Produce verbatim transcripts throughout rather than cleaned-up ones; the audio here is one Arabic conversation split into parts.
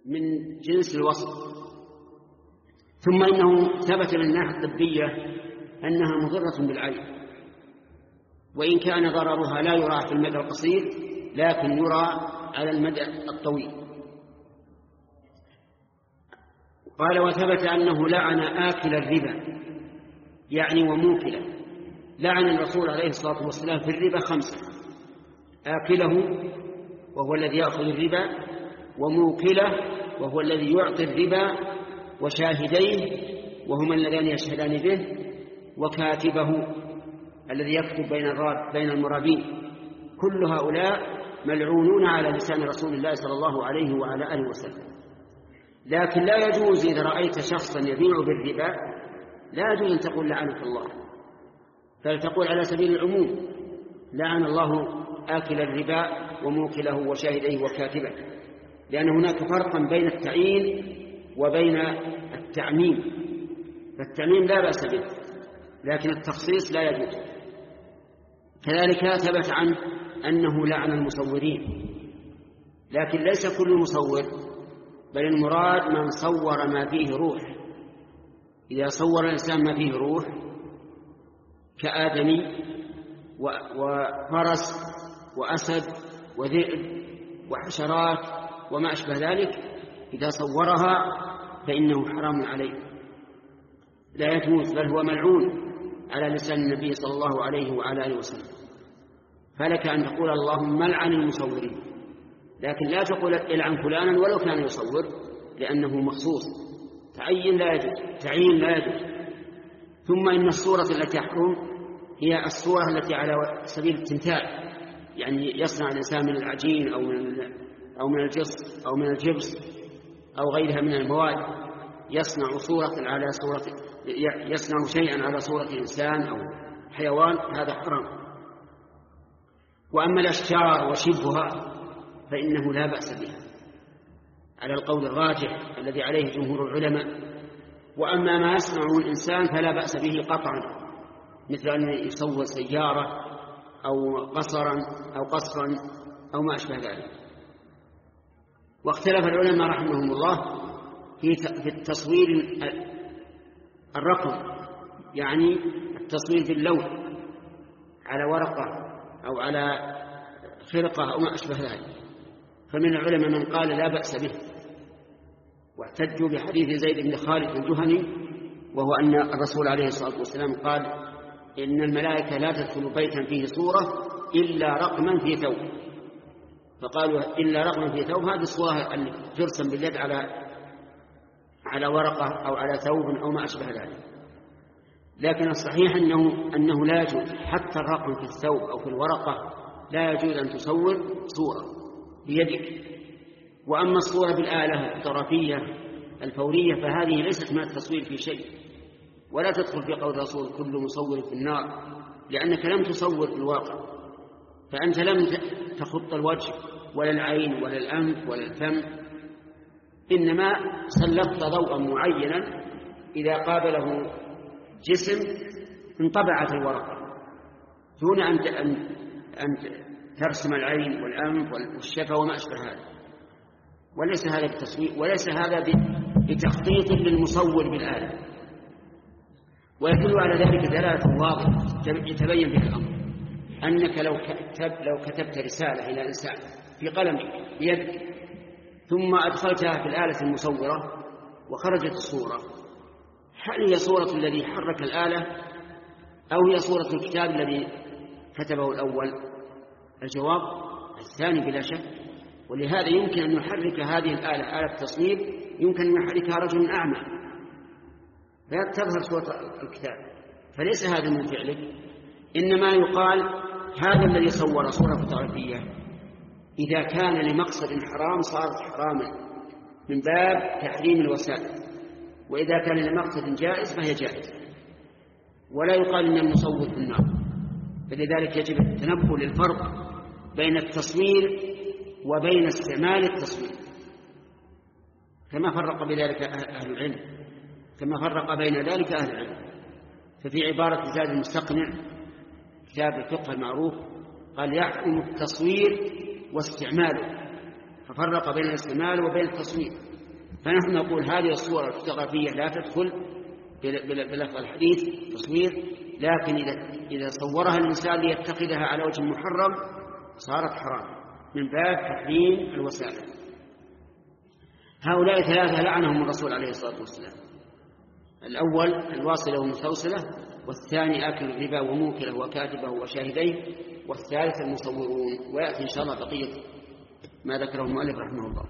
من جنس الوصف. ثم إنه ثبت للناحية الطبية أنها مضرة بالعين، وإن كان ضررها لا يرى في المدى القصير لكن يرى على المدى الطويل. قال وثبت أنه لعن آكل الربا يعني وموكله. لعن الرسول عليه الصلاة والسلام في الربا خمسة: آكله وهو الذي يأخذ الربا، وموكله وهو الذي يعطي الربا، وشاهديه وهما اللذان يشهدان به، وكاتبه الذي يكتب بين الراب بين المرابين. كل هؤلاء ملعونون على لسان رسول الله صلى الله عليه وعلى آله وسلم. لكن لا يجوز إذا رأيت شخصا يبيع بالربا لا يجوز أن تقول لعنك الله، بل تقول على سبيل العموم لعن الله آكل الربا وموكله وشاهديه وكاتبه، لأن هناك فرقا بين التعيين وبين التعميم. فالتعميم لا بأس به لكن التخصيص لا يجوز. كذلك ثبت عنه أنه لعن المصورين، لكن ليس كل مصور، بل المراد من صور ما فيه روح. إذا صور الإنسان ما فيه روح كآدمي وفرس وأسد وذئب وحشرات وما أشبه ذلك، إذا صورها فإنه حرام عليه لا يجوز، بل هو ملعون على لسان النبي صلى الله عليه وعلى آله وسلم. فلك أن تقول اللهم لعن المصورين، لكن لا تقول العن فلانا ولو كان يصور، لأنه مخصوص. تعيين لا يجوز، تعيين لا يجوز. ثم إن الصورة التي تحرم هي الصورة التي على سبيل التمثال، يعني يصنع الإنسان من العجين أو من أو من الجص أو من الجبس أو غيرها من المواد، يصنع صورة على صورة يصنع شيئا على صورة إنسان أو حيوان، هذا حرام. وأما الأشجار وشبهها فإنه لا بأس بها على القول الراجح الذي عليه جمهور العلماء. وأما ما يصنعه الإنسان فلا بأس به قطعا، مثل أن يصور سيارة أو قصرا أو قصرا أو ما أشبه ذلك. واختلف العلماء رحمهم الله في التصوير الرقم، يعني التصوير باللون على ورقة أو على خرقة أو ما أشبه ذلك. فمن العلماء من قال لا بأس به، واحتجوا بحديث زيد بن خالد الجهني، وهو أن الرسول عليه الصلاة والسلام قال إن الملائكة لا تدخل بيتا فيه صورة إلا رقما في ثوب. فقالوا إلا رقما في ثوب، هذه الصورة اللي ترسم باليد على على ورقة أو على ثوب أو ما أشبه ذلك. لكن الصحيح أنه, أنه لا يجوز حتى الرقم في الثوب أو في الورقة، لا يجوز أن تصور صورة بيدك. وأما الصورة بالآلة الطرفية الفورية فهذه ليست من التصوير في شيء، ولا تدخل في قول الرسول كل مصور في النار، لأنك لم تصور في الواقع، فأنت لم تخط الوجه ولا العين ولا الأنف ولا الفم، إنما سلطت ضوءا معينا إذا قابله جسم انطبعت الورقة دون أن ترسم العين والأنف والشفة وما أشبه هذا. وليس هذا بالتصوير، وليس هذا بتخطيط للمصور بالآلة. ويدل على ذلك دلالة واضحة يتبين بها الأمر، أنك لو كتبت, لو كتبت رسالة إلى إنسان في قلمك بيدك ثم أدخلتها في الآلة المصورة وخرجت الصورة، هل هي صورة الذي حرك الآلة أو هي صورة الكتاب الذي كتبه الأول؟ الجواب الثاني بلا شك. ولهذا يمكن أن يحرك هذه الآلة، آلة التصوير، يمكن أن يحركها رجل أعمى لا تظهر صورة الكتاب، فليس هذا من فعلك. إنما يقال هذا الذي صور صورة فوتوغرافية إذا كان لمقصد حرام صارت حراما من باب تحريم الوسائل، وإذا كان لمقصد جائز فهي جائز، ولا يقال إن المصور في النار. فلذلك يجب التنبه للفرق بين التصوير وبين استعمال التصوير، كما فرق بذلك أهل العلم، كما فرق بين ذلك أهل العلم. ففي عبارة زاد المستقنع كتاب الفقه المعروف قال يحكم التصوير واستعماله، ففرق بين الاستعمال وبين التصوير. فنحن نقول هذه الصورة الفوتوغرافية لا تدخل بلفظ الحديث تصوير، لكن إذا صورها الإنسان ليتخذها على وجه محرم صارت حرام من باب تحريم الوسائل. هؤلاء ثلاثة لعنهم الرسول عليه الصلاة والسلام: الأول الواصلة والمستوصلة، والثاني آكل الربا وموكله وكاتبه وشاهديه، والثالث المصورون. ويأتي إن شاء الله بقية ما ذكره المؤلف رحمه الله.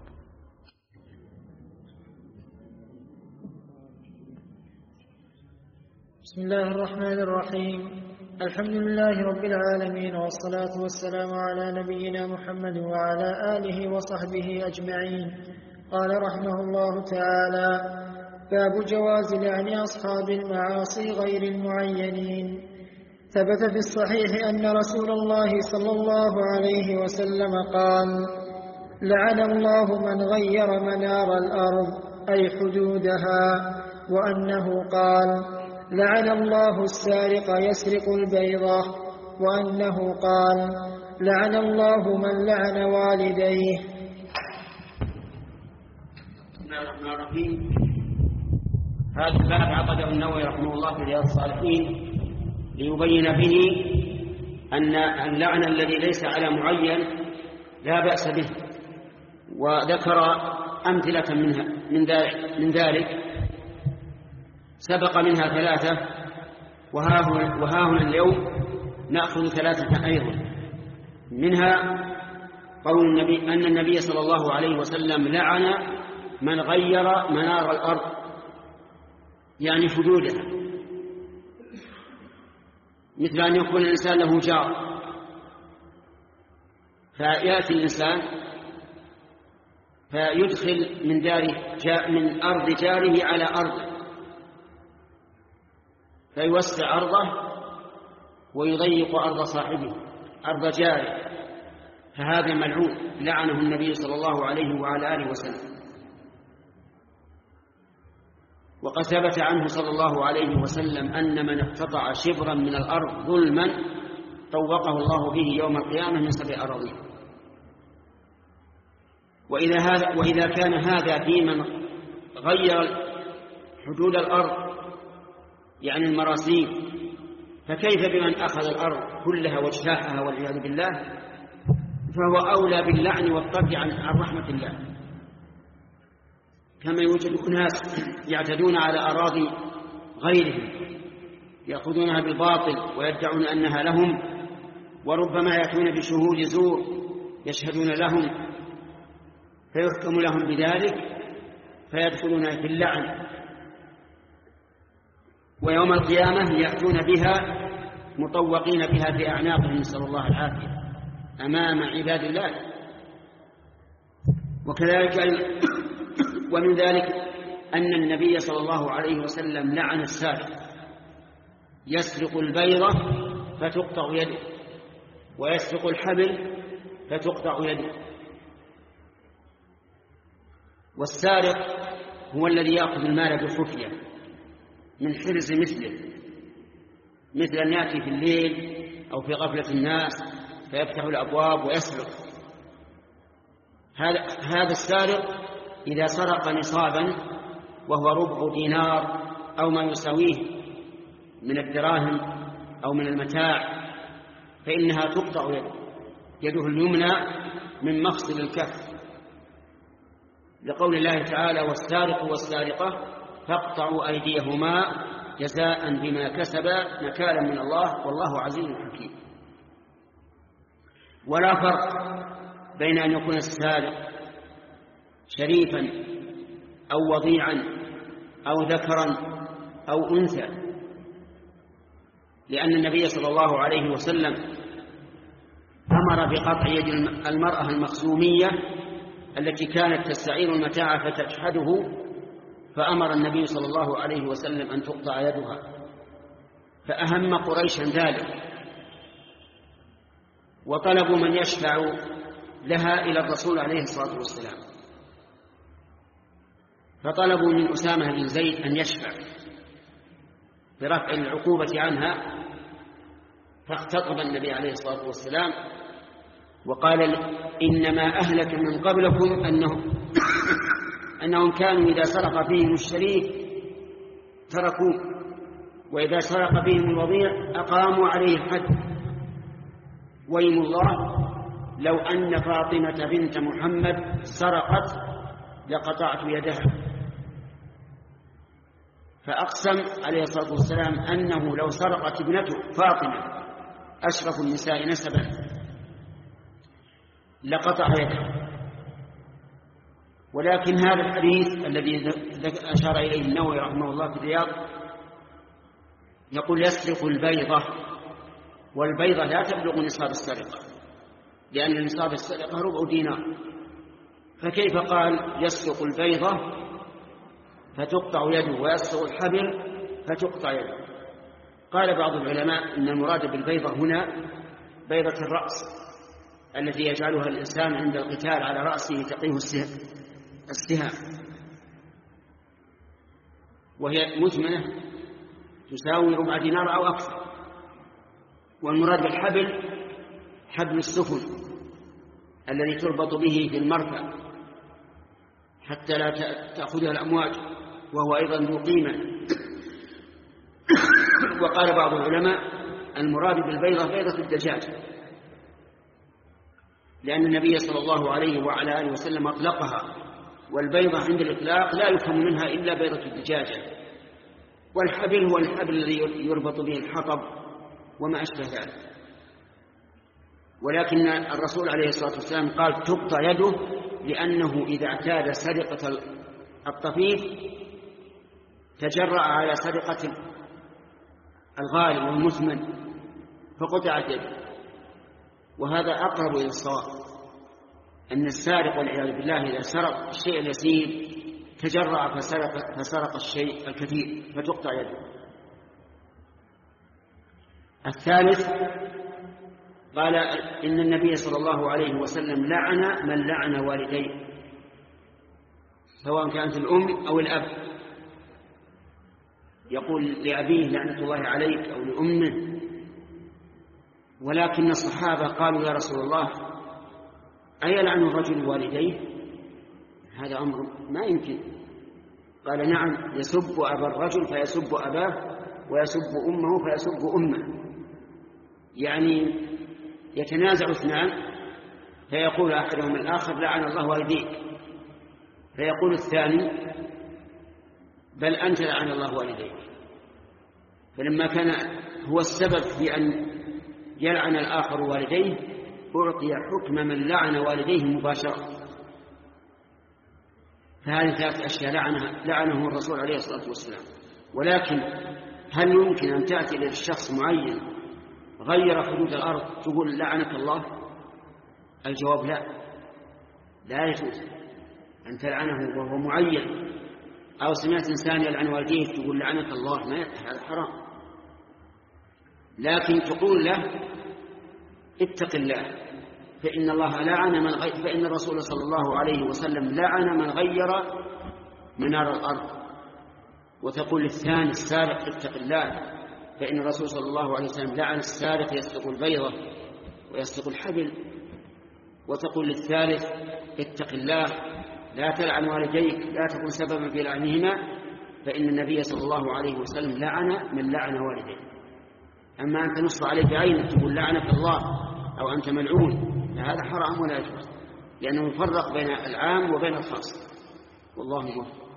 بسم الله الرحمن الرحيم. الحمد لله رب العالمين، والصلاة والسلام على نبينا محمد وعلى آله وصحبه أجمعين. قال رحمه الله تعالى: باب جواز لعن أصحاب المعاصي غير المعينين. ثبت في الصحيح أن رسول الله صلى الله عليه وسلم قال: لعن الله من غير منار الأرض أي حدودها. وأنه قال: لعن الله السارق يسرق البيضة. وأنه قال: لعن الله من لعن والديه. بسم الله الرحمن الرحيم. هذا الباب عقده النووي رحمه الله في رياض الصالحين ليبين به أن اللعن الذي ليس على معين لا بأس به، وذكر أمثلة منها من ذلك, من ذلك سبق منها ثلاثة، وها هنا اليوم نأخذ ثلاثة أيضا. منها قول النبي أن النبي صلى الله عليه وسلم لعن من غير منار الأرض، يعني حدودها، مثل أن يكون الإنسان له جار فيأتي الإنسان فيدخل من داره من أرض جاره على أرضه، فيوسع أرضه ويضيق أرض صاحبه، أرض جاره، فهذا ملعون لعنه النبي صلى الله عليه وعلى آله وسلم. وقد ثبت عنه صلى الله عليه وسلم أن من اقتطع شبرا من الأرض ظلما طوقه الله به يوم القيامة من سبع أراضين. وإذا, هذا وإذا كان هذا في من غير حدود الأرض يعني المراسيم، فكيف بمن أخذ الأرض كلها واجتاحها والعياذ بالله؟ فهو أولى باللعن والطرد عن رحمة الله. كما يوجد أناس يعتدون على أراضي غيرهم يأخذونها بالباطل ويدعون أنها لهم، وربما يأتون بشهود زور يشهدون لهم فيحكم لهم بذلك فيدخلون في اللعن، ويوم القيامة يأتون بها مطوقين بها في أعناقهم، نسأل الله العافية، أمام عباد الله. وكذلك ومن ذلك أن النبي صلى الله عليه وسلم لعن السارق يسرق البيضة فتقطع يده، ويسرق الحبل فتقطع يده. والسارق هو الذي يأخذ المال بخفية من حرز مثله، مثل أن يأتي في الليل أو في غفلة الناس فيفتح الأبواب ويسرق. هذا هذا السارق إذا سرق نصابا وهو ربع دينار أو ما يساويه من الدراهم أو من المتاع فإنها تقطع يده, يده اليمنى من مفصل الكف، لقول الله تعالى: والسارق والسارقة فاقطعوا أيديهما جزاء بما كسبا نكالا من الله والله عزيز حكيم. ولا فرق بين أن يكون السارق شريفا أو وضيعا أو ذكرا أو أنثى، لأن النبي صلى الله عليه وسلم أمر بقطع يد المرأة المخزومية التي كانت تستعير المتاع فتجحده، فأمر النبي صلى الله عليه وسلم أن تقطع يدها، فأهم قريشا ذلك، وطلبوا من يشفع لها إلى الرسول عليه الصلاة والسلام، فطلبوا من أسامة بن زيد أن يشفع برفع العقوبة عنها، فاختطب النبي عليه الصلاة والسلام وقال: إنما أهلك من قبلكم أنهم, أنهم كانوا إذا سرق فيهم الشريف تركوه، وإذا سرق فيهم الوضيع أقاموا عليه الحد. ويم الله لو أن فاطمة بنت محمد سرقت لقطعت يدها. فأقسم عليه الصلاة والسلام أنه لو سرقت ابنته فاطمة أشرف النساء نسبا لقطع يدها. ولكن هذا الحديث الذي أشار إليه النووي رحمه الله في الرياض يقول يسرق البيضة، والبيضة لا تبلغ نصاب السرقة، لأن نصاب السرقة ربع دينار، فكيف قال يسرق البيضة فتقطع يده ويسرق الحبل فتقطع يده؟ قال بعض العلماء إن المراد بالبيضة هنا بيضة الرأس التي يجعلها الإنسان عند القتال على رأسه تقيه السهام، وهي مثمنة تساوي ربع دينار أو أكثر. والمراد بالحبل حبل السفن الذي تربط به في المركب حتى لا تأخذها الأمواج، وهو أيضا ذو قيمة. وقال بعض العلماء المراد بالبيضة بيضة الدجاج، لأن النبي صلى الله عليه وعلى آله وسلم أطلقها، والبيضة عند الإطلاق لا يفهم منها إلا بيضة الدجاجة. والحبل هو الحبل الذي يربط به الحطب وما أشبه ذلك. ولكن الرسول عليه الصلاة والسلام قال تقطع يده، لأنه إذا اعتاد سرقة الطفيف تجرأ على سرقة الغالي والمثمن فقطعت يده. وهذا أقرب إلى الصواب، أن السارق والعياذ بالله إذا سرق الشيء اليسير تجرأ فسرق, فسرق الشيء الكثير فتقطع يده. الثالث قال إن النبي صلى الله عليه وسلم لعن من لعن والديه، سواء كانت الأم أو الأب، يقول لأبيه لعنة الله عليك أو لأمه. ولكن الصحابة قالوا يا رسول الله أيلعن الرجل والديه؟ هذا أمر ما يمكن. قال نعم، يسب أبا الرجل فيسب أباه، ويسب أمه فيسب أمه. يعني يتنازع اثنان فيقول أحدهم الآخر لعن الله والديك، فيقول الثاني بل أنت لعن الله والديك. فلما كان هو السبب في أن يلعن الآخر والديه أعطي حكم من لعن والديه مباشرة. فهذه ثلاث أشياء لعنها لعنه الرسول عليه الصلاة والسلام. ولكن هل يمكن أن تأتي للشخص معين غير حدود الأرض تقول لعنك الله؟ الجواب لا، لا يجوز أن تلعنه وهو معين. أو سمعت إنسان يلعن والديه تقول لعنك الله، ما هذا حرام. لكن تقول له اتق الله فإن الله لعن من غير، فإن الرسول صلى الله عليه وسلم لعن من غير منار الأرض. وتقول للثاني السارق اتق الله فإن الرسول صلى الله عليه وسلم لعن السارق يسرق البيضة ويسرق الحبل. وتقول للثالث اتق الله لا تلعن والديك، لا تكون سببا في لعنهما، فإن النبي صلى الله عليه وسلم لعن من لعن والديه. أما أن تنص عليه بعينك تقول لعنك الله أو أنت ملعون، هذا حرام ولا يجوز، لأنه يفرق بين العام وبين الخاص. والله موفق.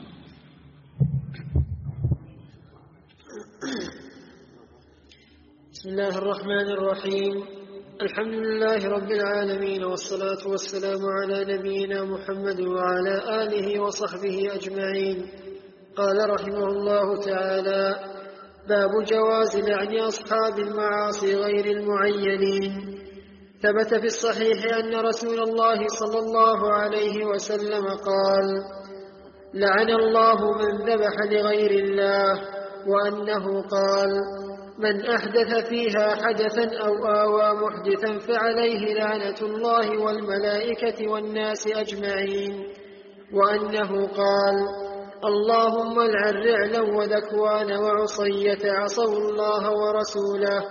بسم الله الرحمن الرحيم. الحمد لله رب العالمين، والصلاة والسلام على نبينا محمد وعلى آله وصحبه أجمعين. قال رحمه الله تعالى: باب جواز لعن أصحاب المعاصي غير المعينين. ثبت في الصحيح أن رسول الله صلى الله عليه وسلم قال: لعن الله من ذبح لغير الله، وأنه قال: من أحدث فيها حدثا أو آوى محدثا فعليه لعنة الله والملائكة والناس أجمعين، وأنه قال: اللهم العن رعلا وذكوان وعصية عصوا الله ورسوله.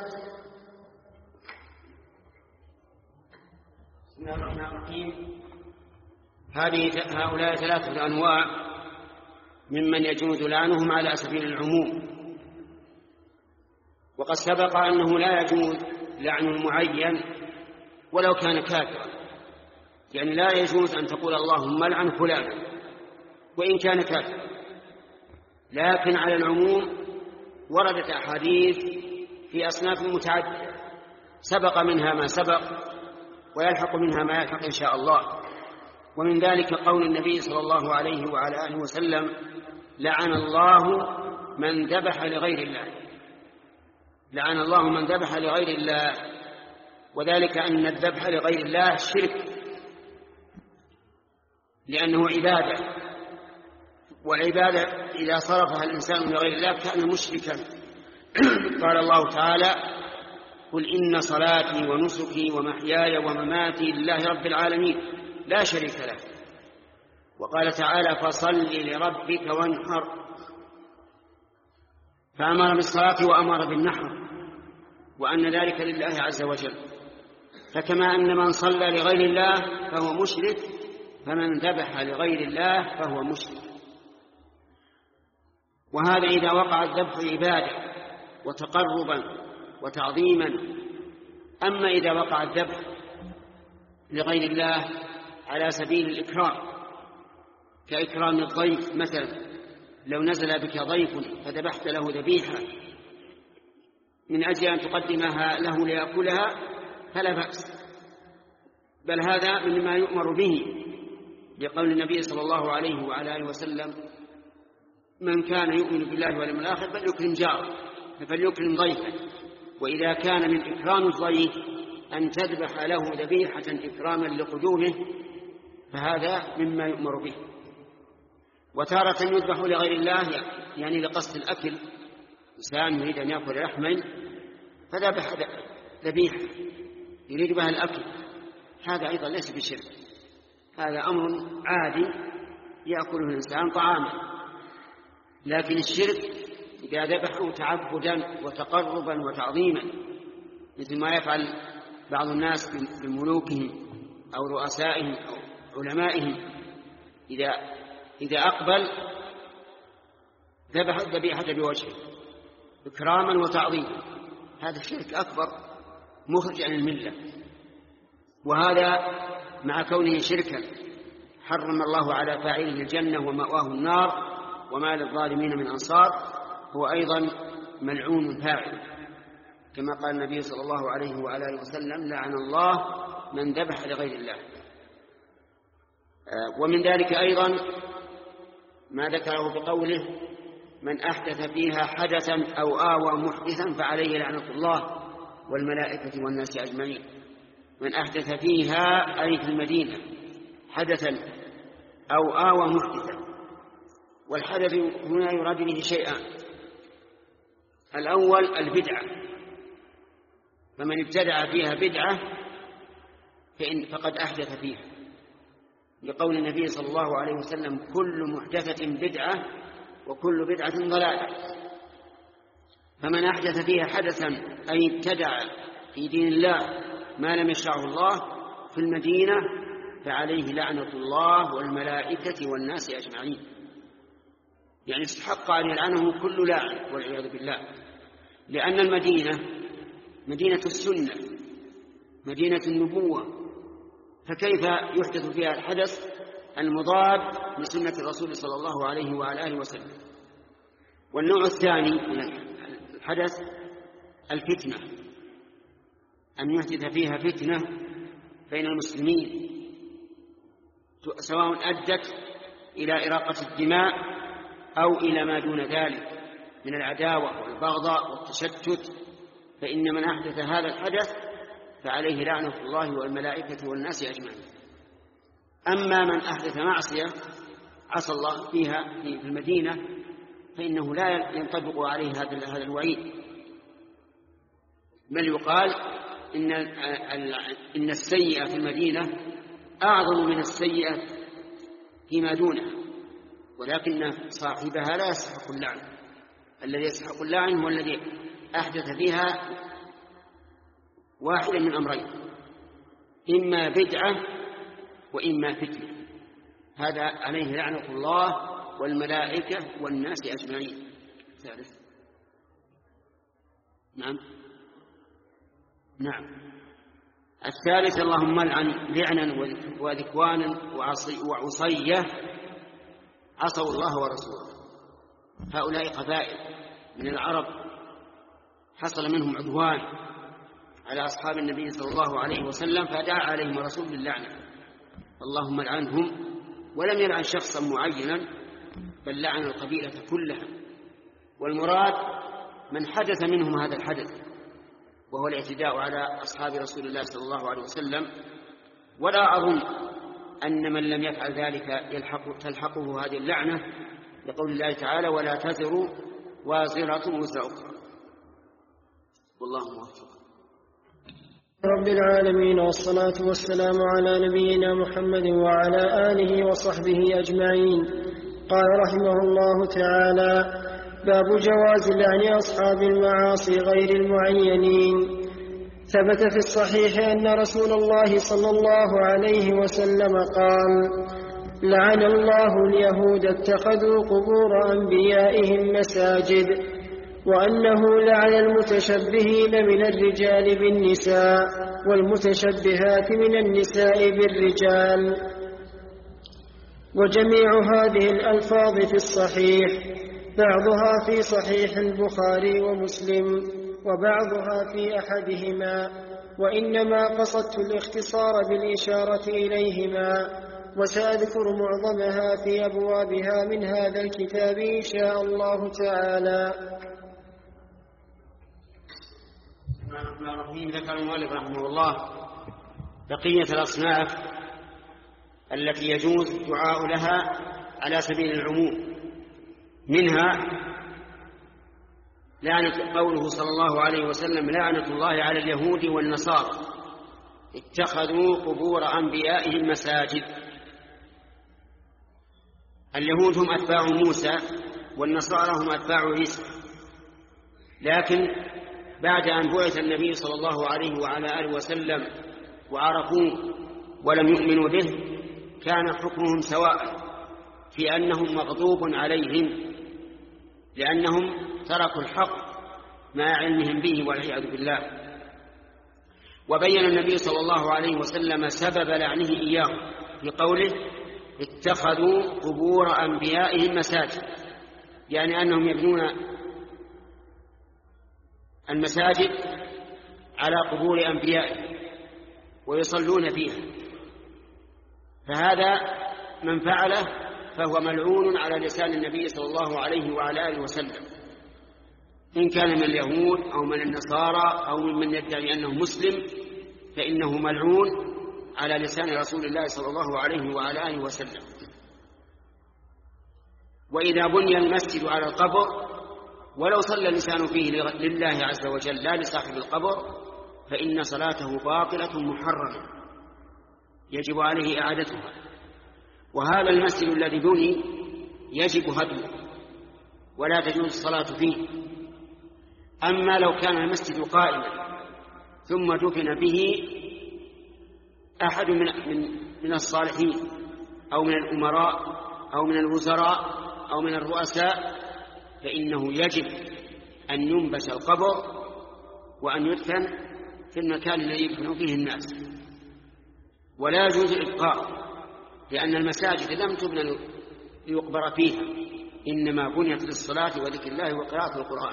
بسم الله الرحمن الرحيم. هذه هؤلاء ثلاثة أنواع ممن يجوز لعنهم على سبيل العموم. وقد سبق أنه لا يجوز لعن المعين ولو كان كافرا، يعني لا يجوز أن تقول اللهم لعن فلانا وإن كان كافرا، لكن على العموم وردت أحاديث في أصناف متعددة سبق منها ما سبق ويلحق منها ما يلحق إن شاء الله. ومن ذلك قول النبي صلى الله عليه وعلى آله وسلم: لعن الله من ذبح لغير الله. لعن الله من ذبح لغير الله، وذلك أن الذبح لغير الله شرك، لأنه عبادة، والعبادة إذا صرفها الإنسان لغير الله كان مشركا. قال الله تعالى: قل إن صلاتي ونسكي ومحياي ومماتي لله رب العالمين لا شريك له. وقال تعالى: فصل لربك وانحر، فأمر بالصلاة وأمر بالنحر، وأن ذلك لله عز وجل. فكما أن من صلى لغير الله فهو مشرك، فمن ذبح لغير الله فهو مشرك. وهذا إذا وقع الذبح عبادة وتقربا وتعظيما. أما إذا وقع الذبح لغير الله على سبيل الإكرام، كإكرام الضيف مثلا، لو نزل بك ضيف فذبحت له ذبيحة من أجل أن تقدمها له ليأكلها فلا بأس، بل هذا مما يؤمر به، لقول النبي صلى الله عليه وعلى آله وسلم: من كان يؤمن بالله واليوم الآخر فليكرم جاره، فليكرم ضيفه. وإذا كان من إكرام الضيف أن تذبح له ذبيحة إكراما لقدومه فهذا مما يؤمر به. وتارة يذبح لغير الله، يعني لقصد الأكل، إنسان يريد أن يأكل لحما فذبح ذبيحة يريد بها الأكل، هذا أيضا ليس بشرك، هذا أمر عادي يأكله الإنسان طعاما. لكن الشرك إذا ذبحوا تعبدا وتقربا وتعظيما، مثل ما يفعل بعض الناس بملوكهم أو رؤسائهم أو علمائهم، إذا إذا أقبل ذبح الذبيحة بوجهه إكراما وتعظيما، هذا الشرك أكبر مخرج عن الملة. وهذا مع كونه شركا حرم الله على فاعله الجنة ومأواه النار وما للظالمين من أنصار، هو أيضا ملعون فاعل، كما قال النبي صلى الله عليه وعلى آله وسلم: لعن الله من ذبح لغير الله. ومن ذلك أيضا ما ذكره بقوله: من أحدث فيها حدثا أو آوى محدثا فعليه لعنة الله والملائكة والناس أجمعين. من أحدث فيها أي في المدينة حدثا أو آوى محدثا، والحدث هنا يراد به شيئان: الأول البدعة، فمن ابتدع فيها بدعة فإن فقد أحدث فيها، لقول النبي صلى الله عليه وسلم: كل محدثة بدعة وكل بدعة ضلالة. فمن أحدث فيها حدثا أي ابتدع في دين الله ما لم يشرعه الله في المدينة فعليه لعنة الله والملائكة والناس أجمعين، يعني استحق أن يلعنه كل لاعن والعياذ بالله، لأن المدينة مدينة السنة، مدينة النبوة، فكيف يحدث فيها الحدث المضاد لسنة الرسول صلى الله عليه وعلى آله وسلم. والنوع الثاني من الحدث الفتنة، أن يحدث فيها فتنة بين المسلمين سواء أدت إلى إراقة الدماء أو إلى ما دون ذلك من العداوة والبغضاء والتشتت، فإن من أحدث هذا الحدث فعليه لعنة الله والملائكة والناس أجمعين. أما من أحدث معصية عصى الله فيها في المدينة فإنه لا ينطبق عليه هذا الوعيد، بل يقال إن إن السيئة في المدينة أعظم من السيئة فيما دونها، ولكن صاحبها لا يستحق اللعن. الذي يستحق اللعن هو الذي أحدث فيها واحدا من أمرين: إما بدعة وإما فتنة. هذا عليه لعنة الله والملائكة والناس أجمعين. ثالث نعم نعم الثالث اللهم لعن لعنا وذكوانا وعصية عصوا الله ورسوله. هؤلاء قبائل من العرب حصل منهم عدوان على أصحاب النبي صلى الله عليه وسلم فدعا عليهم الرسول باللعنة. اللهم لعنهم، ولم يلعن شخصا معينا بل لعن القبيلة كلها، والمراد من حدث منهم هذا الحدث وهو الاعتداء على أصحاب رسول الله صلى الله عليه وسلم. ولا أظن أن من لم يفعل ذلك يلحق تلحقه هذه اللعنة، لقول الله تعالى ولا تزر وازرة وزر أخرى. والله موفق. رب العالمين، والصلاة والسلام على نبينا محمد وعلى آله وصحبه أجمعين. قال رحمه الله تعالى: باب جواز لعن أصحاب المعاصي غير المعينين. ثبت في الصحيح أن رسول الله صلى الله عليه وسلم قال: لعن الله اليهود اتخذوا قبور أنبيائهم مساجد، وأنه لعن المتشبهين من الرجال بالنساء والمتشبهات من النساء بالرجال. وجميع هذه الألفاظ في الصحيح، بعضها في صحيح البخاري ومسلم وبعضها في أحدهما، وإنما قصدت الاختصار بالإشارة إليهما، وسأذكر معظمها في أبوابها من هذا الكتاب إن شاء الله تعالى. الرحمن الرحيم. ذكر المؤلف رحمه الله بقية الأصناف التي يجوز الدعاء لها على سبيل العموم. منها لعنة قوله صلى الله عليه وسلم: لعنة الله على اليهود والنصارى اتخذوا قبور أنبيائهم مساجد. اليهود هم أتباع موسى والنصارى هم أتباع عيسى، لكن بعد أن بعث النبي صلى الله عليه وعلى آله وسلم وعرفوه ولم يؤمنوا به كان حكمهم سواء في أنهم مغضوب عليهم لأنهم تركوا الحق مع علمهم به والعياذ بالله. وبين النبي صلى الله عليه وسلم سبب لعنه إياه في قوله: اتخذوا قبور أنبيائهم مساجد، يعني أنهم يبنون المساجد على قبور أنبيائهم ويصلون فيها، فهذا من فعله فهو ملعون على لسان النبي صلى الله عليه وعلى آله وسلم، إن كان من اليهود أو من النصارى أو من يدعي أنه مسلم فإنه ملعون على لسان رسول الله صلى الله عليه وعلى آله وسلم. وإذا بني المسجد على القبر ولو صلى اللسان فيه لله عز وجل لا لصاحب القبر فإن صلاته باطلة محرمة يجب عليه إعادتها. وهذا المسجد الذي بني يجب هدمه ولا تجوز الصلاة فيه. أما لو كان المسجد قائما ثم دفن به أحد من, من, من الصالحين أو من الأمراء أو من الوزراء أو من الرؤساء فإنه يجب أن ينبش القبر وأن يدفن في المكان الذي يدفن فيه الناس، ولا يجوز الإبقاء، لأن المساجد لم تبنى ليقبر فيها، إنما بنيت للصلاة وذكر الله وقراءة القرآن.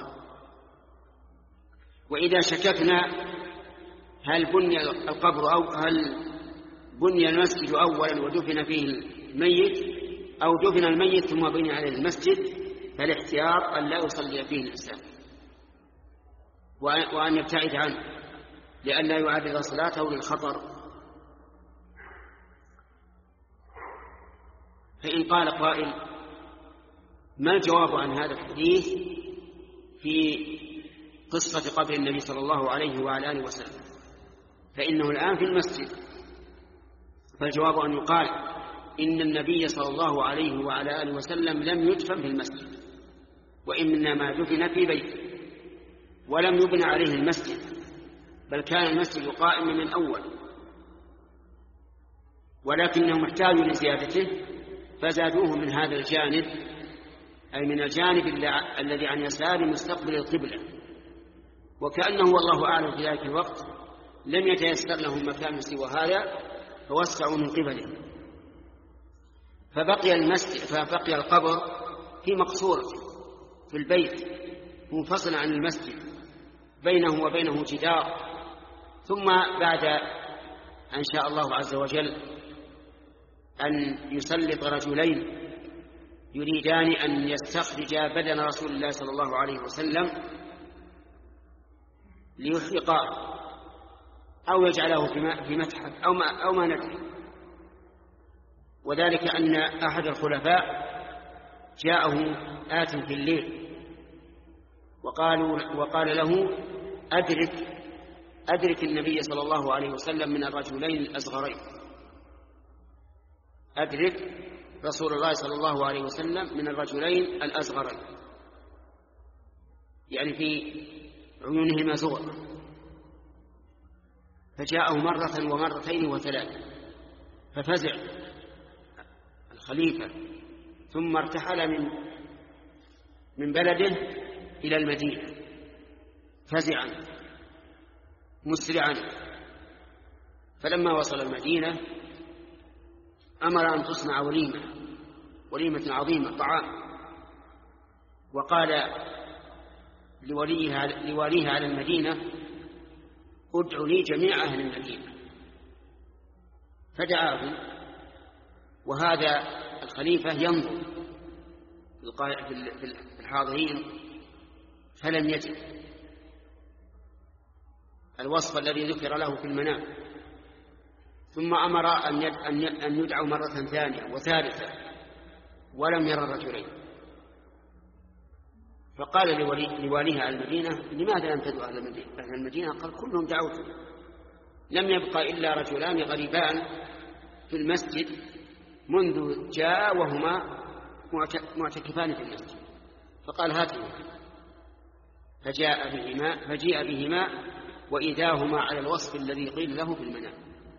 وإذا شككنا هل بني القبر أو هل بني المسجد أولا ودفن فيه الميت أو دفن الميت ثم بني عليه المسجد، فالاحتياط أن لا يصلي فيه الإنسان وأن يبتعد عنه لئلا يعرض صلاته للخطر. فإن قال قائل: ما الجواب عن هذا الحديث في قصة قبر النبي صلى الله عليه وعلى آله وسلم؟ فإنه الآن في المسجد، فالجواب أن يقال إن النبي صلى الله عليه وعلى آله وسلم لم يدفن في المسجد، وإنما دفن في بيته ولم يبنى عليه المسجد، بل كان المسجد قائما من أول، ولكنهم احتاجوا لزيادته فزادوه من هذا الجانب، أي من الجانب الذي عن يسار مستقبل القبلة، وكأنه والله أعلم في ذلك الوقت لم يتيسر لهم مكان سوى هذا فوسعوا من قبله، فبقي المسجد فبقي القبر في مقصورة في البيت منفصلا عن المسجد، بينه وبينه جدار. ثم بعد أن شاء الله عز وجل أن يسلط رجلين يريدان أن يستخرجا بدن رسول الله صلى الله عليه وسلم ليحرقاه أو يجعله في متحف أو ما, أو ما ندري، وذلك أن أحد الخلفاء جاءه آت في الليل وقالوا وقال له أدرك أدرك النبي صلى الله عليه وسلم من الرجلين الأصغرين، أدرك رسول الله صلى الله عليه وسلم من الرجلين الأصغرين، يعني في عيونهما زغر. فجاءه مرة ومرتين وثلاثة، ففزع الخليفة ثم ارتحل من من بلده إلى المدينة فزعا مسرعا. فلما وصل المدينة أمر أن تصنع وليمة وليمة عظيمة طعام، وقال لوليها لواليها على المدينة ادع لي جميع أهل المدينة، فدعاهم، وهذا الخليفة ينظر في الحاضرين فلم يجد الوصف الذي ذكر له في المنام، ثم أمر أن يدعوا مرة ثانية وثالثة ولم يرى الرجلين، فقال لواليها على المدينة لماذا لم تدعوا أهل المدينة؟ قال كلهم دعوت، لم يبقى إلا رجلان غريبان في المسجد منذ جاء وهما معتكفان في المسجد، فقال هاتوا، فجاء بهما فجيء بهما وإذاهما على الوصف الذي قيل له في المنام،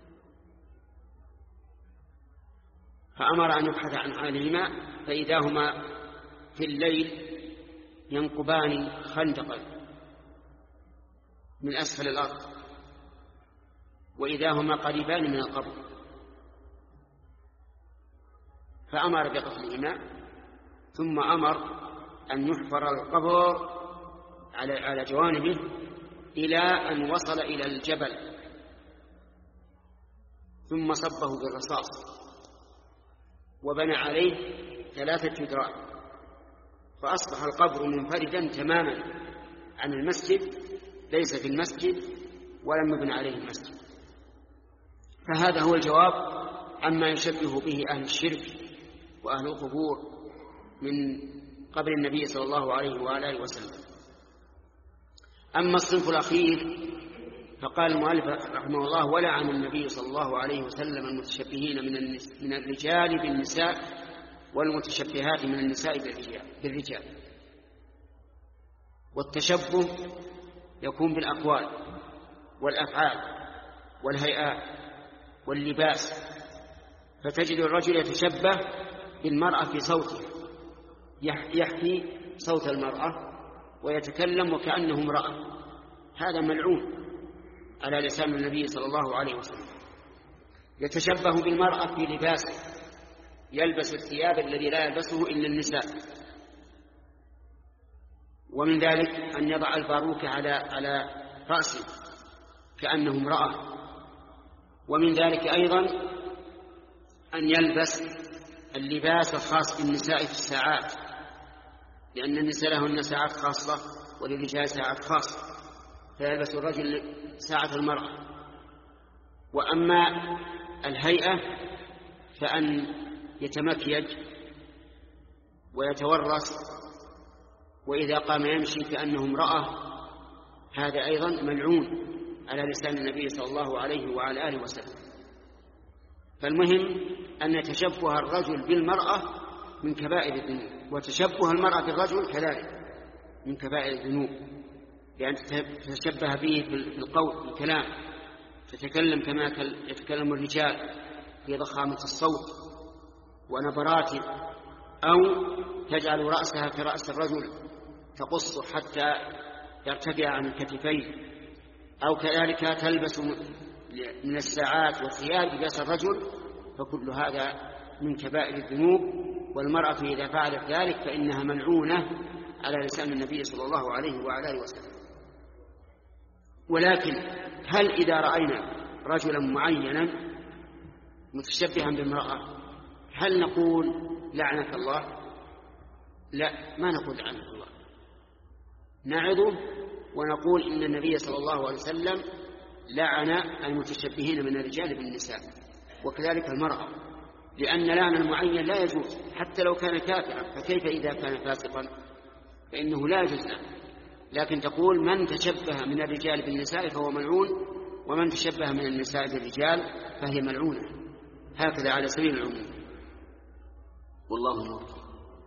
فأمر أن يبحث عن حالهما فإذاهما في الليل ينقبان خندقا من أسفل الأرض، وإذاهما قريبان من القبر، فأمر بقتلهما، ثم أمر أن يحفر القبر على على جوانبه إلى أن وصل إلى الجبل، ثم صبه بالرصاص وبنى عليه ثلاثة جدران، فأصبح القبر منفردا تماما عن المسجد، ليس في المسجد ولم يبنى عليه المسجد. فهذا هو الجواب عما يشبه به أهل الشرك وأهل القبور من قبر النبي صلى الله عليه وآله وسلم. أما الصنف الأخير فقال المؤلف رحمه الله ولعن النبي صلى الله عليه وسلم المتشبهين من الرجال بالنساء والمتشبهات من النساء بالرجال. والتشبه يكون بالأقوال والأفعال والهيئات واللباس، فتجد الرجل يتشبه بالمرأة في صوته، يحكي صوت المرأة ويتكلم وكأنه امرأة، هذا ملعون على لسان النبي صلى الله عليه وسلم. يتشبه بالمرأة في لباسه، يلبس الثياب الذي لا يلبسه إلا النساء، ومن ذلك أن يضع الباروكة على على رأسه كأنه امرأة، ومن ذلك أيضا أن يلبس اللباس الخاص بالنساء في الساعات، لأن النساء لهن ساعات خاصة وللرجال ساعات خاصة، فيلبس الرجل ساعة المرأة. وأما الهيئة فأن يتمكيج ويتورس، وإذا قام يمشي كأنه امرأة، هذا أيضا ملعون على لسان النبي صلى الله عليه وعلى آله وسلم. فالمهم أن يتشبه الرجل بالمرأة من كبائر الذنوب، وتشبه المرأة بالرجل كذلك من كبائر الذنوب، لأن تتشبه به في القول في الكلام، تتكلم كما يتكلم الرجال في ضخامة الصوت ونبرات، أو تجعل رأسها كرأس الرجل تقص حتى يرتفع عن الكتفين، أو كذلك تلبس من الساعات والثياب لباس الرجل، فكل هذا من كبائر الذنوب. والمرأة إذا فعلت ذلك فإنها ملعونة على لسان النبي صلى الله عليه وعلى آله وسلم. ولكن هل إذا رأينا رجلا معينا متشبها بامرأة هل نقول لعنة الله؟ لا، ما نقول لعنة الله، نعظه ونقول إن النبي صلى الله عليه وسلم لعن المتشبهين من الرجال بالنساء، وكذلك المرأة، لأن لعن المعين لا يجوز حتى لو كان كافرا، فكيف إذا كان فاسقا؟ فإنه لا يجوز له. لكن تقول من تشبه من الرجال بالنساء فهو ملعون، ومن تشبه من النساء بالرجال فهي ملعونة، هكذا على سبيل العموم. والله موفق.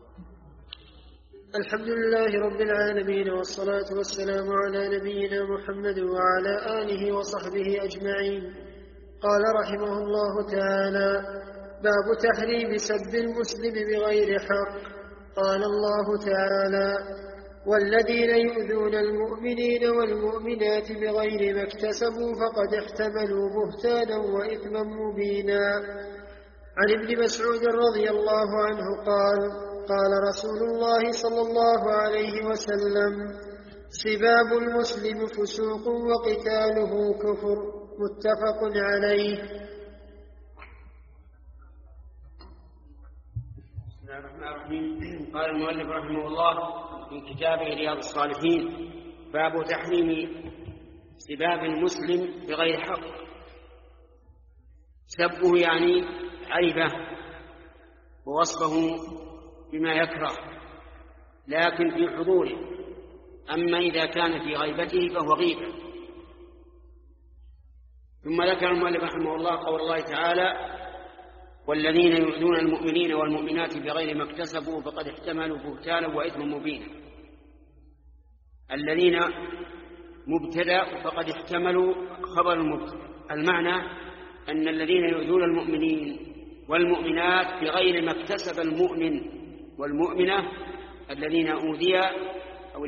الحمد لله رب العالمين، والصلاة والسلام على نبينا محمد وعلى آله وصحبه أجمعين. قال رحمه الله تعالى: باب تحريم سب المسلم بغير حق. قال الله تعالى: والذين يؤذون المؤمنين والمؤمنات بغير ما اكتسبوا فقد احتملوا بهتانا وإثما مبينا. عن ابن مسعود رضي الله عنه قال: قال رسول الله صلى الله عليه وسلم: سباب المسلم فسوق وقتاله كفر. متفق عليه. بسم الله الرحمن الرحيم. قال المؤلف رحمه الله في كتابه رياض الصالحين: باب تحريم سباب المسلم بغير حق. سبه يعني عيبه ووصفه بما يكره لكن في حضوره، أما إذا كان في غيبته فهو غيبة. ثم ذكر المؤلف رحمه الله قول الله تعالى: والذين يؤذون المؤمنين والمؤمنات بغير ما اكتسبوا فقد احتملوا بهتانا وإثما مبينا. الذين مبتدأ فقد احتملوا خبر المبتدأ، المعنى أن الذين يؤذون المؤمنين والمؤمنات بغير ما اكتسب المؤمن والمؤمنة الذين أوذيا أو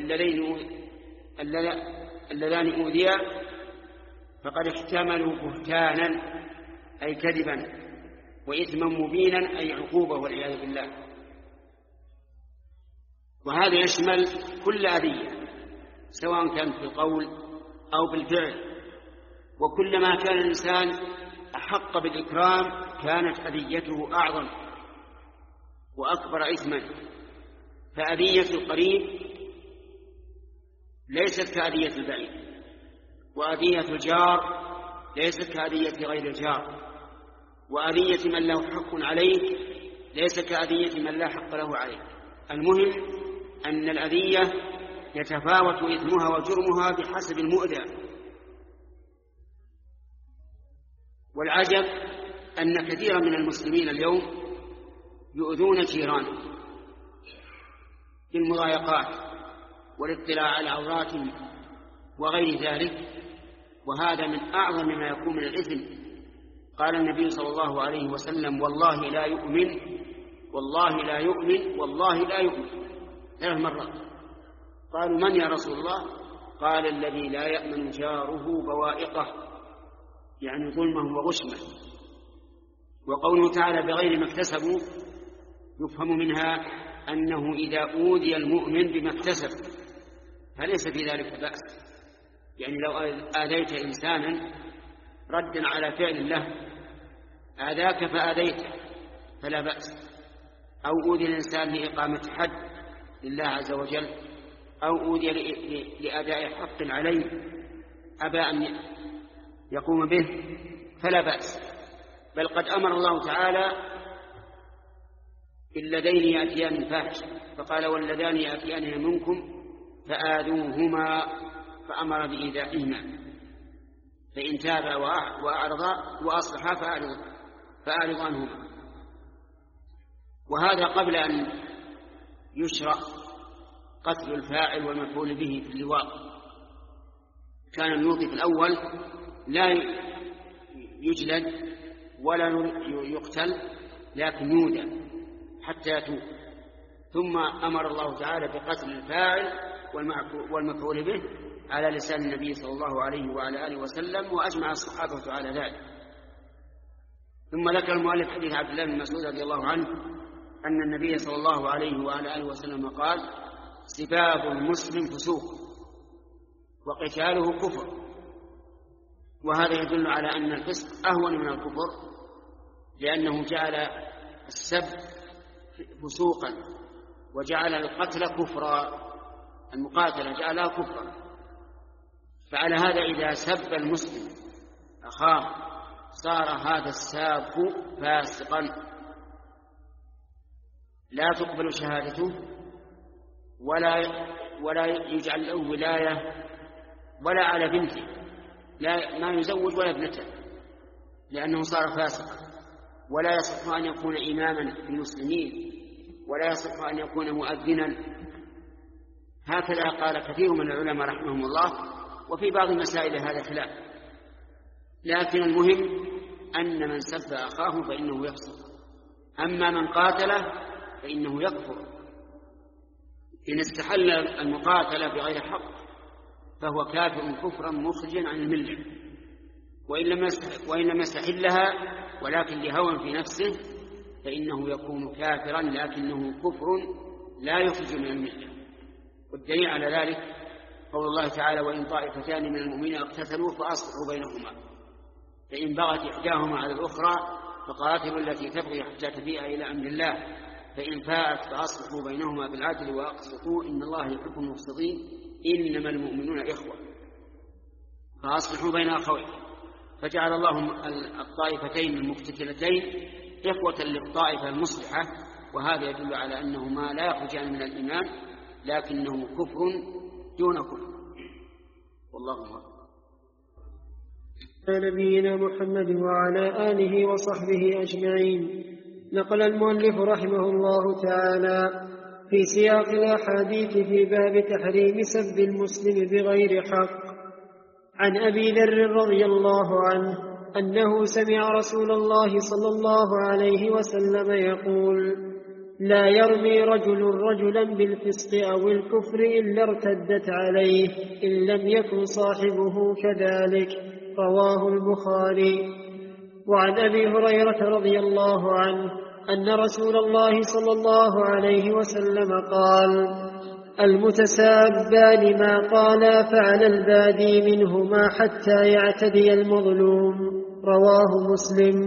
اللذان أوذيا فقد احتملوا بهتانا أي كذبا، وإثما مبينا أي عقوبة والعياذ بالله. وهذا يشمل كل أذية سواء كان في القول أو بالفعل، وكلما كان الإنسان أحق بالإكرام كانت أذيته أعظم وأكبر إثما. فأذية القريب ليست كأذية البعيد، وأذية الجار ليست كأذية غير الجار، وأذية من له حق عليك ليس كأذية من لا حق له عليك. المهم أن الأذية يتفاوت إثمها وجرمها بحسب المؤذى. والعجب أن كثيرا من المسلمين اليوم يؤذون جيرانهم بالمضايقات والاطلاع على عوراتهم وغير ذلك، وهذا من أعظم ما يكون من الإثم. قال النبي صلى الله عليه وسلم: والله لا يؤمن، والله لا يؤمن، والله لا يؤمن، ثلاث مرات. قالوا: من يا رسول الله؟ قال: الذي لا يأمن جاره بوائقه، يعني ظلمه وغشمه. وقوله تعالى: بغير ما اكتسبوا، يفهم منها أنه إذا أوذي المؤمن بما اكتسب فليس في ذلك بأس. يعني لو آذيت إنسانا ردا على فعل له، آذاك فآذيته فلا بأس. أو أوذي الإنسان لإقامة حد لله عز وجل، أو أوذي لأداء حق عليه أبى أن يقوم به فلا بأس. بل قد أمر الله تعالى باللذين يأتيان الفاحشة، فقال: واللذان يأتيان منكم فآذوهما، فأمر بإيذائهما، فإن تابا وأعرضا وأصلحا فأعرض عنهما. وهذا قبل أن يشرع قتل الفاعل والمفعول به في اللواط. كان الموقف الأول لا يجلد ولا يقتل لكن يودى، حتى يتوب. ثم أمر الله تعالى بقتل الفاعل والمفعول به على لسان النبي صلى الله عليه وعلى آله وسلم، وأجمع الصحابة على ذلك. ثم ذكر المؤلف حديث عبد الله بن مسعود رضي الله عنه أن النبي صلى الله عليه وعلى آله وسلم قال: سباب المسلم فسوق وقتاله كفر. وهذا يدل على أن الفسق أهون من الكفر، لأنه جعل السب فسوقا وجعل القتل كفرا، المقاتلة جعلها كفرا. فعلى هذا إذا سب المسلم أخاه صار هذا الساب فاسقا، لا تقبل شهادته ولا ولا يجعل له ولاية ولا على بنته، لا ما يزوج ولا ابنته، لأنه صار فاسقا. ولا يصح أن يكون إماما في المسلمين، ولا يصح أن يكون مؤذنا. هكذا قال كثير من العلماء رحمهم الله، وفي بعض المسائل هذا خلاف. لكن المهم أن من سب أخاه فإنه يفسق، أما من قاتله فإنه يكفر. إن استحل المقاتلة بغير حق فهو كافر كفرا مخرجا عن الملة، وإن لم يستحلها ولكن لهوى في نفسه فإنه يكون كافرا، لكنه كفر لا يخرج من الملة. والدليل على ذلك قول الله تعالى: وإن طائفتان من المؤمنين اقتتلوا فأصلحوا بينهما، فإن بغت إحداهما على الأخرى فقاتلوا التي تبغي حتى تفيء إلى أمر الله، فإن فاءت فأصلحوا بينهما بالعدل وأقسطوا إن الله يحب المقسطين إنما المؤمنون إخوة، فأصلحوا بين أخوين. فجعل الله الطائفتين المقتتلتين إخوة للطائفة المصلحة، وهذا يدل على أنه ما لا يخرجان من الإيمان، لكنه كفر دون كفر. والله أكبر. نبينا محمد وعلى آله وصحبه أجمعين. نقل المؤلف رحمه الله تعالى في سياق الأحاديث في باب تحريم سب المسلم بغير حق عن أبي ذر رضي الله عنه أنه سمع رسول الله صلى الله عليه وسلم يقول: لا يرمي رجل رجلا بالفسق أو الكفر إلا ارتدت عليه إن لم يكن صاحبه كذلك. رواه البخاري. وعن أبي هريرة رضي الله عنه أن رسول الله صلى الله عليه وسلم قال: المتسابان ما قالا فعلى البادي منهما حتى يعتدي المظلوم. رواه مسلم.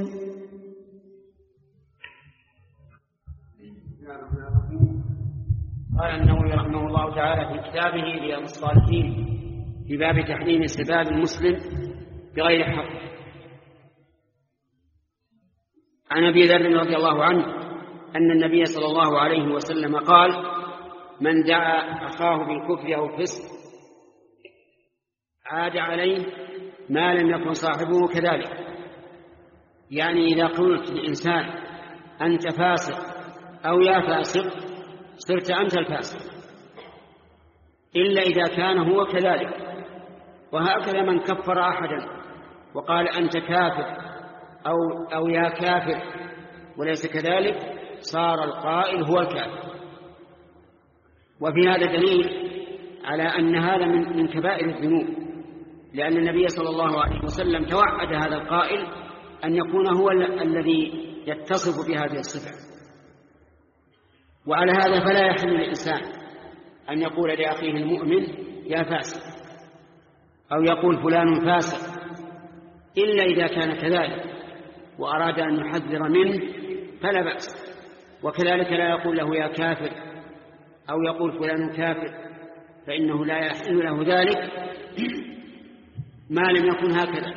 قال النووي رحمه الله تعالى في كتابه رياض الصالحين في باب تحريم سباب المسلم بغير حق عن أبي ذر رضي الله عنه أن النبي صلى الله عليه وسلم قال: من دعا أخاه بالكفر أو الفسق عاد عليه ما لم يكن صاحبه كذلك. يعني إذا قلت لإنسان أنت فاسق أو يا فاسق صرت أنت الفاسق، إلا إذا كان هو كذلك. وهكذا من كفر أحدا وقال أنت كافر أو, أو يا كافر وليس كذلك صار القائل هو الكافر. وفي هذا دليل على أن هذا من, من كبائر الذنوب، لأن النبي صلى الله عليه وسلم توعد هذا القائل أن يكون هو الذي يتصف بهذه الصفة. وعلى هذا فلا يحل للإنسان أن يقول لأخيه المؤمن يا فاسق أو يقول فلان فاسق، إلا إذا كان كذلك وأراد أن يحذر منه فلا بأس. وكذلك لا يقول له يا كافر أو يقول فلان كافر، فإنه لا يحل له ذلك ما لم يكن هكذا.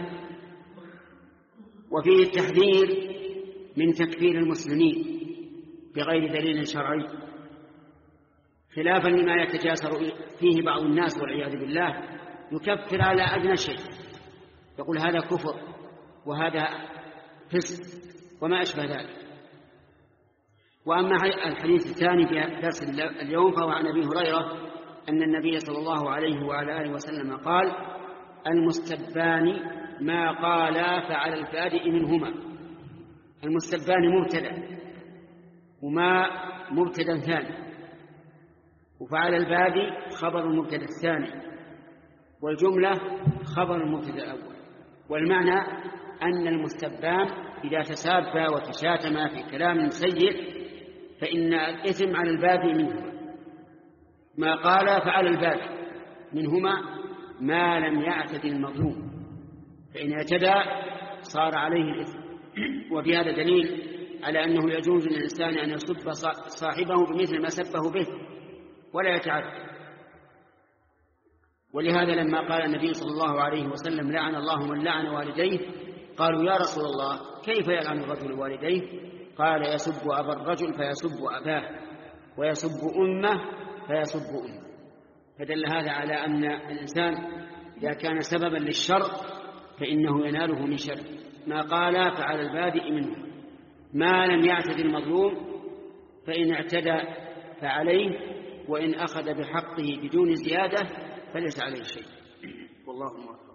وفيه التحذير من تكفير المسلمين بغير دليل شرعي، خلافا لما يتجاسر فيه بعض الناس والعياذ بالله، يكفر على أدنى شيء، يقول هذا كفر وهذا فسق وما أشبه ذلك. وأما الحديث الثاني في درس اليوم فهو عن أبي هريرة أن النبي صلى الله عليه وعلى آله وسلم قال: المستبان ما قالا فعلى البادئ منهما. المستبان مبتدأ وما مبتدا ثاني، وفعل البادي خبر المبتدا الثاني، والجملة خبر المبتدا الأول. والمعنى أن المستبان إذا تسابا وتشاتما في كلام سيء فإن الإثم على البادي منهما، ما قال فعل البادي منهما ما لم يعتد المظلوم، فإن اعتدى صار عليه الإثم. وفي هذا دليل على أنه يجوز للإنسان أن يسب صاحبه بمثل ما سبه به ولا يتعدى. ولهذا لما قال النبي صلى الله عليه وسلم لعن الله من لعن والديه، قالوا يا رسول الله كيف يلعن الرجل والديه؟ قال يسب أبا الرجل فيسب أباه، ويسب أمه فيسب أمه. فدل هذا على أن الإنسان إذا كان سببا للشر فإنه يناله من شر. ما قال فعلى البادئ منه ما لم يعتد المظلوم، فإن اعتدى فعليه، وإن أخذ بحقه بدون زيادة فليس عليه شيء. والله موفق.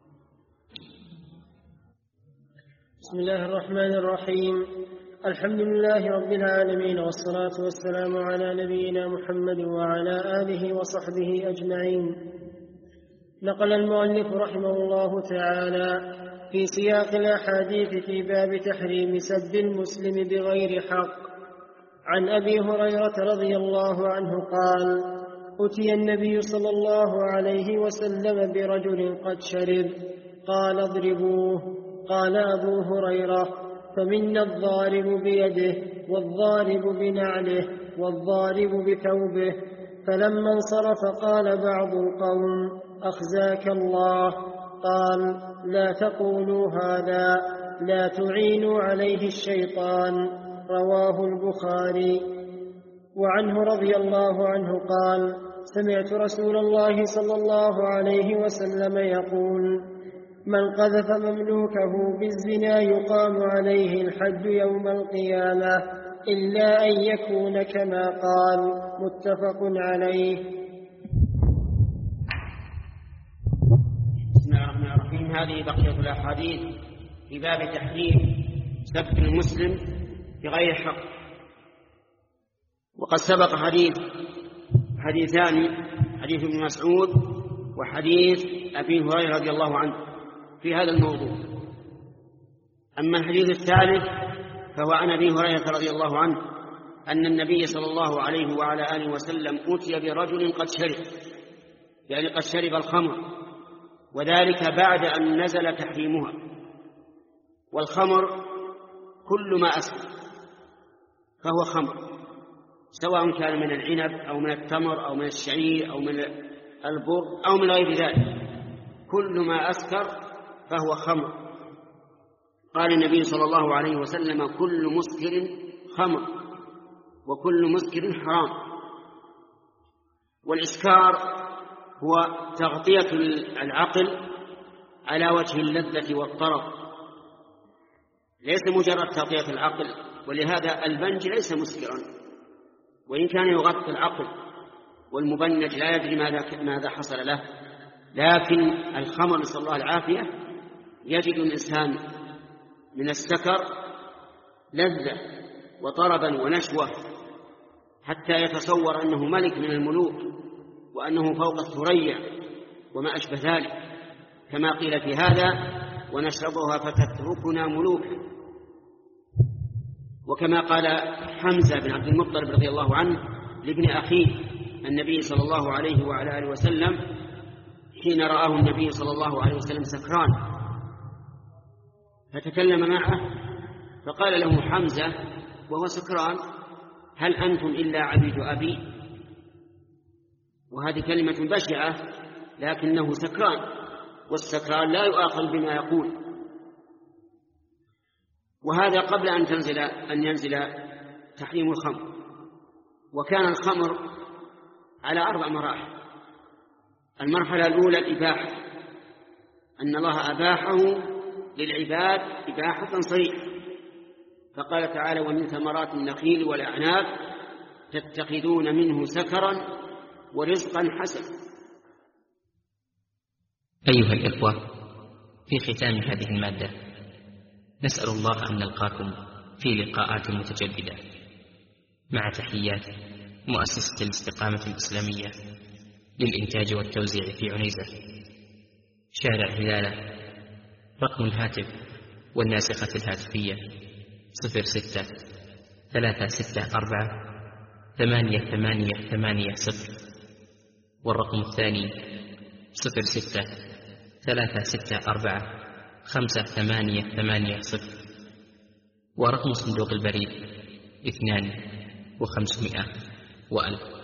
بسم الله الرحمن الرحيم. الحمد لله رب العالمين، والصلاة والسلام على نبينا محمد وعلى آله وصحبه أجمعين. نقل المؤلف رحمه الله تعالى في سياق الأحاديث في باب تحريم سب المسلم بغير حق عن أبي هريرة رضي الله عنه قال: أتي النبي صلى الله عليه وسلم برجل قد شرب، قال: اضربوه. قال أبو هريرة: فمنا الضارب بيده، والضارب بنعله، والضارب بثوبه. فلما انصرف قال بعض القوم: أخزاك الله. قال: لا تقولوا هذا، لا تعينوا عليه الشيطان. رواه البخاري. وعنه رضي الله عنه قال: سمعت رسول الله صلى الله عليه وسلم يقول: من قذف مملوكه بالزنا يقام عليه الحد يوم القيامة إلا أن يكون كما قال. متفق عليه. بسم الله الرحمن الرحيم. هذه بقية الأحاديث في باب تحريم سب المسلم بغير حق. وقد سبق حديث حديثان، حديث ابن مسعود وحديث أبي هريرة رضي الله عنه في هذا الموضوع. أما الحديث الثالث فهو عن أبي هريرة رضي الله عنه أن النبي صلى الله عليه وعلى آله وسلم أتي برجل قد شرب، يعني قد شرب الخمر، وذلك بعد أن نزل تحريمها. والخمر كل ما أسكر فهو خمر، سواء كان من العنب أو من التمر أو من الشعير أو من البر أو من غير ذلك، كل ما أسكر فهو خمر. قال النبي صلى الله عليه وسلم: كل مسكر خمر، وكل مسكر حرام. والإسكار هو تغطية العقل على وجه اللذة والطرب، ليس مجرد تغطية العقل. ولهذا البنج ليس مسكرا وإن كان يغطي العقل، والمبنج لا يدري ماذا ماذا حصل له. لكن الخمر نسأل الله العافية يجد الإنسان من السكر لذة وطربا ونشوة، حتى يتصور أنه ملك من الملوك وأنه فوق الثريا وما أشبه ذلك، كما قيل في هذا: ونشربها فتتركنا ملوكا. وكما قال حمزة بن عبد المطلب رضي الله عنه لابن أخيه النبي صلى الله عليه وعلى آله وسلم حين رآه النبي صلى الله عليه وسلم سكران، فتكلم معه فقال له حمزة وهو سكران: هل أنتم إلا عبيد أبي؟ وهذه كلمة بشعة، لكنه سكران، والسكران لا يؤاخذ بما يقول. وهذا قبل أن تنزل أن ينزل تحريم الخمر. وكان الخمر على أربع مراحل. المرحلة الأولى الإباحة، أن الله أباحه للعباد إباحة صريحة، فقال تعالى: ومن ثمرات النخيل والأعناب تتخذون منه سكرا ورزقا حسنا. أيها الإخوة، في ختام هذه المادة نسأل الله أن نلقاكم في لقاءات متجددة، مع تحيات مؤسسة الاستقامة الإسلامية للإنتاج والتوزيع في عنيزة، شارع هلالة. رقم الهاتف والناسخة الهاتفية صفر ستة ثلاثة ستة أربعة ثمانية ثمانية ثمانية صفر، والرقم الثاني صفر ستة ثلاثة ستة أربعة خمسة ثمانية ثمانية صفر، ورقم صندوق البريد اثنان وخمسمائة وألف.